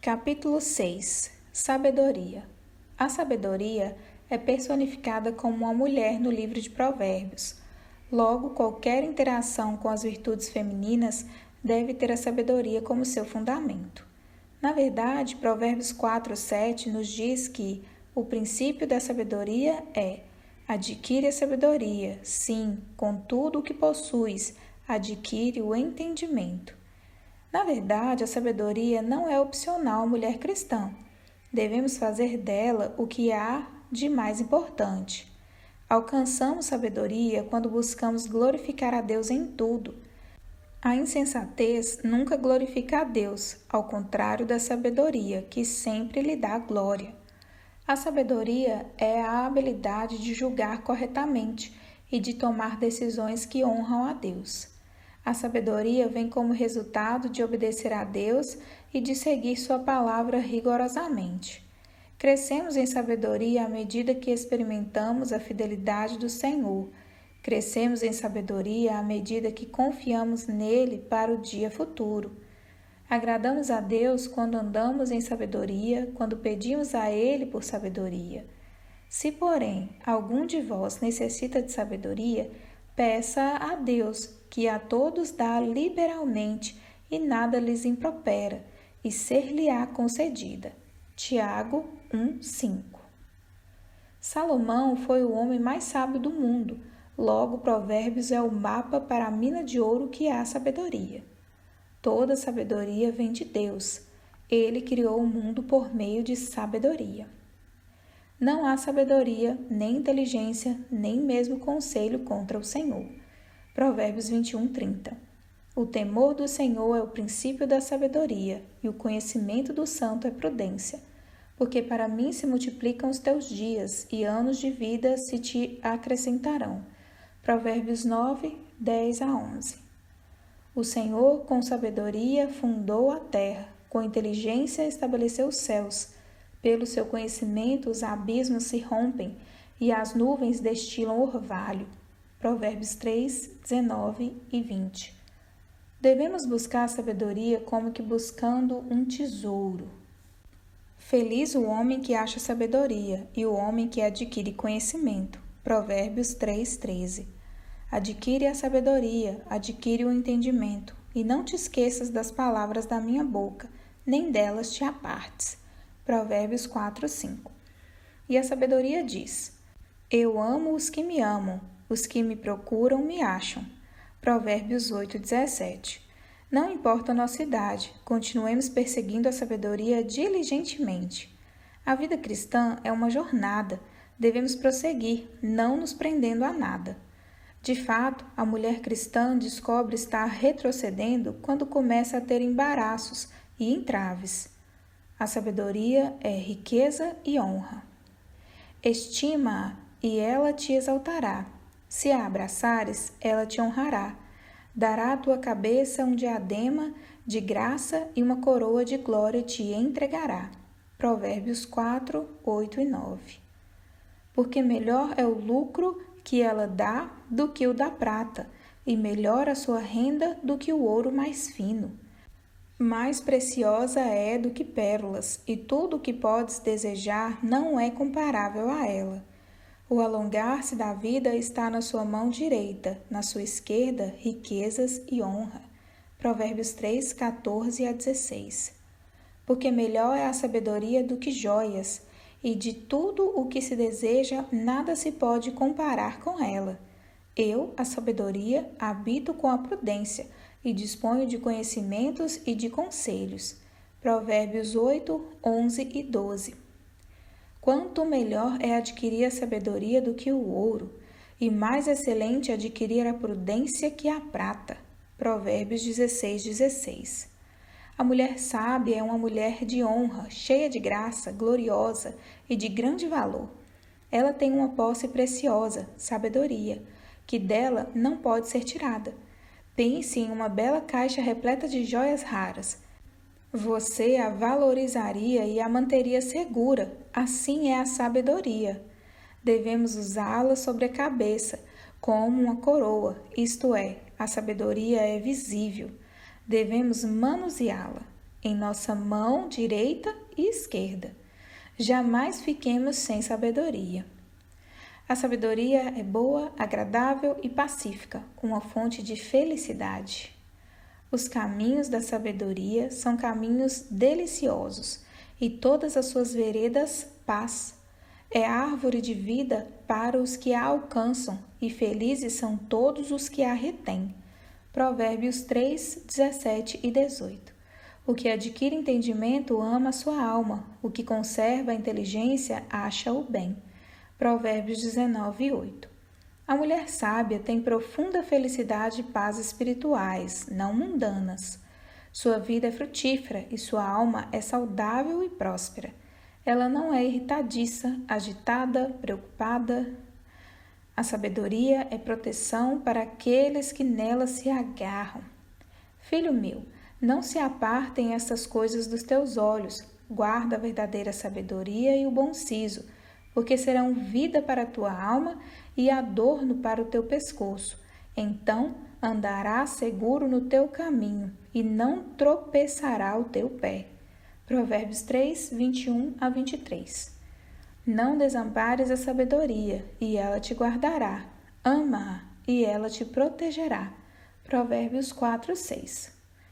Capítulo 6. Sabedoria. A sabedoria é personificada como uma mulher no livro de Provérbios. Logo, qualquer interação com as virtudes femininas deve ter a sabedoria como seu fundamento. Na verdade, Provérbios 4:7 nos diz que o princípio da sabedoria é: adquire a sabedoria, sim, com tudo o que possuis, adquire o entendimento. Na verdade, a sabedoria não é opcional à mulher cristã. Devemos fazer dela o que há de mais importante. Alcançamos sabedoria quando buscamos glorificar a Deus em tudo. A insensatez nunca glorifica a Deus, ao contrário da sabedoria, que sempre lhe dá glória. A sabedoria é a habilidade de julgar corretamente e de tomar decisões que honram a Deus. A sabedoria vem como resultado de obedecer a Deus e de seguir sua palavra rigorosamente. Crescemos em sabedoria à medida que experimentamos a fidelidade do Senhor. Crescemos em sabedoria à medida que confiamos nele para o dia futuro. Agradamos a Deus quando andamos em sabedoria, quando pedimos a Ele por sabedoria. Se, porém, algum de vós necessita de sabedoria, peça a Deus, que a todos dá liberalmente e nada lhes impropera, e ser-lhe-á concedida. Tiago 1:5. Salomão foi o homem mais sábio do mundo, logo Provérbios é o mapa para a mina de ouro que é a sabedoria. Toda sabedoria vem de Deus. Ele criou o mundo por meio de sabedoria. Não há sabedoria, nem inteligência, nem mesmo conselho contra o Senhor. Provérbios 21:30. O temor do Senhor é o princípio da sabedoria, e o conhecimento do santo é prudência. Porque para mim se multiplicam os teus dias, e anos de vida se te acrescentarão. Provérbios 9:10-11. O Senhor, com sabedoria, fundou a terra, com inteligência estabeleceu os céus. Pelo seu conhecimento os abismos se rompem, e as nuvens destilam orvalho. Provérbios 3:19 e 20. Devemos buscar a sabedoria como que buscando um tesouro. Feliz o homem que acha sabedoria e o homem que adquire conhecimento. Provérbios 3:13. Adquire a sabedoria, adquire o entendimento, e não te esqueças das palavras da minha boca, nem delas te apartes. Provérbios 4:5. E a sabedoria diz: eu amo os que me amam, os que me procuram me acham. Provérbios 8:17. Não importa a nossa idade, continuemos perseguindo a sabedoria diligentemente. A vida cristã é uma jornada, devemos prosseguir, não nos prendendo a nada. De fato, a mulher cristã descobre estar retrocedendo quando começa a ter embaraços e entraves. A sabedoria é riqueza e honra. Estima-a e ela te exaltará. Se a abraçares, ela te honrará. Dará à tua cabeça um diadema de graça e uma coroa de glória te entregará. Provérbios 4:8 e 9. Porque melhor é o lucro que ela dá do que o da prata, e melhor a sua renda do que o ouro mais fino. Mais preciosa é do que pérolas, e tudo o que podes desejar não é comparável a ela. O alongar-se da vida está na sua mão direita, na sua esquerda, riquezas e honra. Provérbios 3:14-16. Porque melhor é a sabedoria do que joias, e de tudo o que se deseja, nada se pode comparar com ela. Eu, a sabedoria, habito com a prudência, e disponho de conhecimentos e de conselhos. Provérbios 8:11 e 12. Quanto melhor é adquirir a sabedoria do que o ouro, e mais excelente adquirir a prudência que a prata. Provérbios 16:16. A mulher sábia é uma mulher de honra, cheia de graça, gloriosa e de grande valor. Ela tem uma posse preciosa, sabedoria, que dela não pode ser tirada. Pense em uma bela caixa repleta de joias raras. Você a valorizaria e a manteria segura, assim é a sabedoria. Devemos usá-la sobre a cabeça, como uma coroa, isto é, a sabedoria é visível. Devemos manuseá-la. em nossa mão direita e esquerda. Jamais fiquemos sem sabedoria. A sabedoria é boa, agradável e pacífica, uma fonte de felicidade. Os caminhos da sabedoria são caminhos deliciosos, e todas as suas veredas, paz. É árvore de vida para os que a alcançam, e felizes são todos os que a retêm. Provérbios 3, 17 e 18. O que adquire entendimento ama a sua alma, o que conserva a inteligência acha o bem. Provérbios 19, 8. A mulher sábia tem profunda felicidade e paz espirituais, não mundanas. Sua vida é frutífera e sua alma é saudável e próspera. Ela não é irritadiça, agitada, preocupada. A sabedoria é proteção para aqueles que nela se agarram. Filho meu, não se apartem estas coisas dos teus olhos. Guarda a verdadeira sabedoria e o bom siso, porque serão vida para a tua alma e adorno para o teu pescoço. Então andarás seguro no teu caminho e não tropeçará o teu pé. Provérbios 3, 21 a 23. Não desampares a sabedoria, e ela te guardará. Ama-a, e ela te protegerá. Provérbios 4, 6.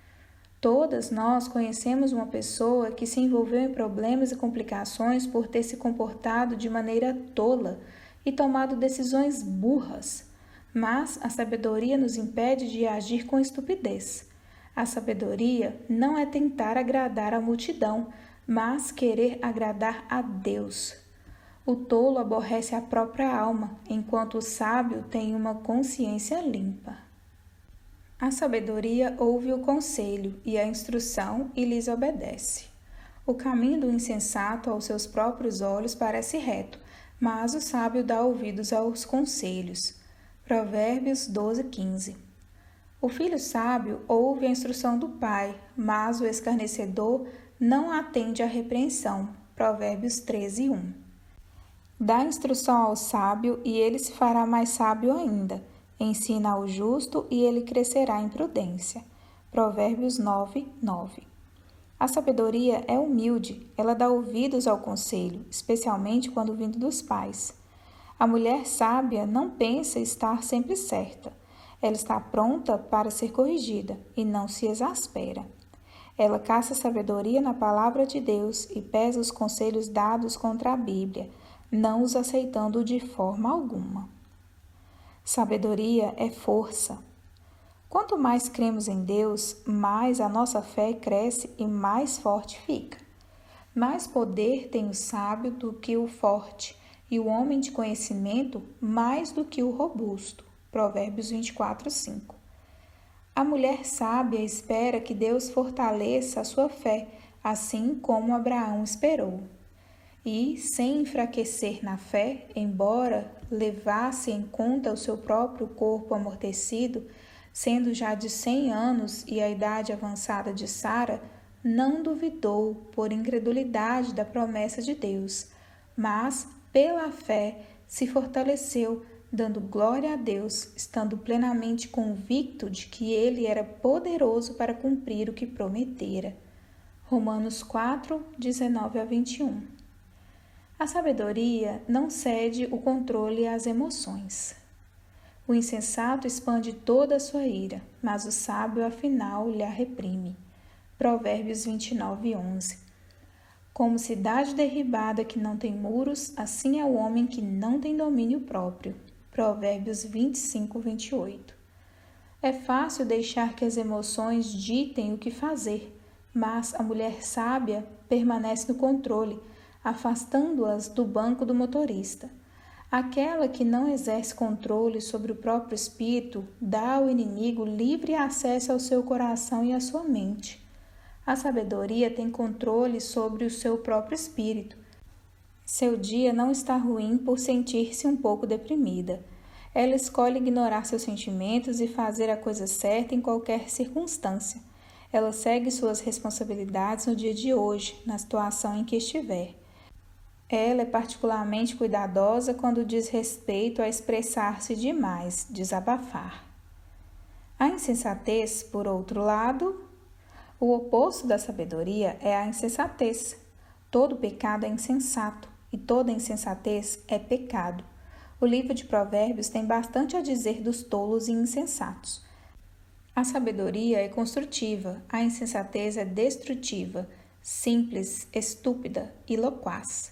Todas nós conhecemos uma pessoa que se envolveu em problemas e complicações por ter se comportado de maneira tola e tomado decisões burras. Mas a sabedoria nos impede de agir com estupidez. A sabedoria não é tentar agradar a multidão, mas querer agradar a Deus. O tolo aborrece a própria alma, enquanto o sábio tem uma consciência limpa. A sabedoria ouve o conselho e a instrução e lhes obedece. O caminho do insensato aos seus próprios olhos parece reto, mas o sábio dá ouvidos aos conselhos. Provérbios 12, 15. O filho sábio ouve a instrução do pai, mas o escarnecedor não atende à repreensão. Provérbios 13, 1. Dá instrução ao sábio e ele se fará mais sábio ainda. Ensina ao justo e ele crescerá em prudência. Provérbios 9, 9. A sabedoria é humilde, ela dá ouvidos ao conselho, especialmente quando vindo dos pais. A mulher sábia não pensa estar sempre certa. Ela está pronta para ser corrigida e não se exaspera. Ela caça a sabedoria na palavra de Deus e pesa os conselhos dados contra a Bíblia, não os aceitando de forma alguma. Sabedoria é força. Quanto mais cremos em Deus, mais a nossa fé cresce e mais forte fica. Mais poder tem o sábio do que o forte, e o homem de conhecimento mais do que o robusto. Provérbios 24, 5. A mulher sábia espera que Deus fortaleça a sua fé, assim como Abraão esperou. E, sem enfraquecer na fé, embora levasse em conta o seu próprio corpo amortecido, sendo já de 100 anos e a idade avançada de Sara, não duvidou por incredulidade da promessa de Deus, mas, pela fé, se fortaleceu, dando glória a Deus, estando plenamente convicto de que ele era poderoso para cumprir o que prometera. Romanos 4, 19 a 21. A sabedoria não cede o controle às emoções. O insensato expande toda a sua ira, mas o sábio, afinal, lhe a reprime. Provérbios 29, 11. Como cidade derribada que não tem muros, assim é o homem que não tem domínio próprio. Provérbios 25, 28. É fácil deixar que as emoções ditem o que fazer, mas a mulher sábia permanece no controle, afastando-as do banco do motorista. Aquela que não exerce controle sobre o próprio espírito dá ao inimigo livre acesso ao seu coração e à sua mente. A sabedoria tem controle sobre o seu próprio espírito. Seu dia não está ruim por sentir-se um pouco deprimida. Ela escolhe ignorar seus sentimentos e fazer a coisa certa em qualquer circunstância. Ela segue suas responsabilidades no dia de hoje, na situação em que estiver. Ela é particularmente cuidadosa quando diz respeito a expressar-se demais, desabafar. A insensatez, por outro lado, O oposto da sabedoria é a insensatez. Todo pecado é insensato e toda insensatez é pecado. O livro de Provérbios tem bastante a dizer dos tolos e insensatos. A sabedoria é construtiva, a insensatez é destrutiva, simples, estúpida e loquaz.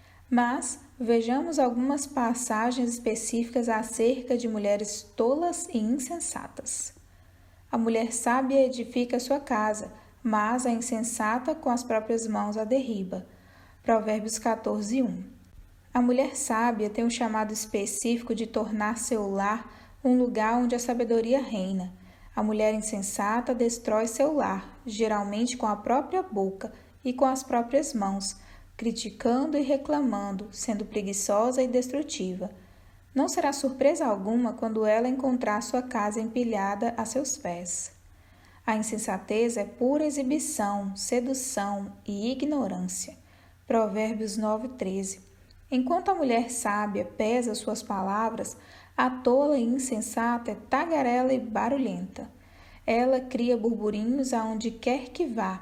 Mas vejamos algumas passagens específicas acerca de mulheres tolas e insensatas. A mulher sábia edifica sua casa, mas a insensata com as próprias mãos a derriba. Provérbios 14:1. A mulher sábia tem um chamado específico de tornar seu lar um lugar onde a sabedoria reina. A mulher insensata destrói seu lar, geralmente com a própria boca e com as próprias mãos, criticando e reclamando, sendo preguiçosa e destrutiva. Não será surpresa alguma quando ela encontrar sua casa empilhada a seus pés. A insensatez é pura exibição, sedução e ignorância. Provérbios 9:13. Enquanto a mulher sábia pesa suas palavras, a tola e insensata é tagarela e barulhenta. Ela cria burburinhos aonde quer que vá.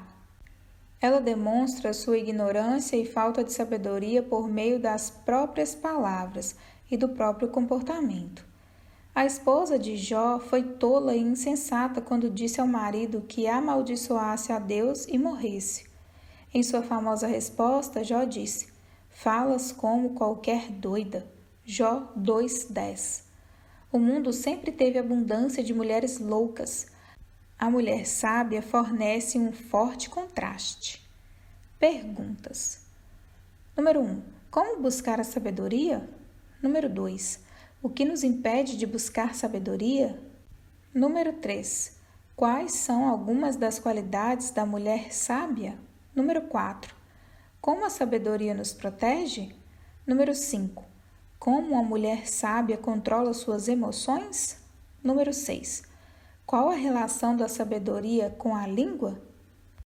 Ela demonstra sua ignorância e falta de sabedoria por meio das próprias palavras e do próprio comportamento. A esposa de Jó foi tola e insensata quando disse ao marido que amaldiçoasse a Deus e morresse. Em sua famosa resposta, Jó disse: "Falas como qualquer doida." Jó 2:10. O mundo sempre teve abundância de mulheres loucas. A mulher sábia fornece um forte contraste. Perguntas. Número 1. Como buscar a sabedoria? Número 2. O que nos impede de buscar sabedoria? Número 3. Quais são algumas das qualidades da mulher sábia? Número 4. Como a sabedoria nos protege? Número 5. Como a mulher sábia controla suas emoções? Número 6. Qual a relação da sabedoria com a língua?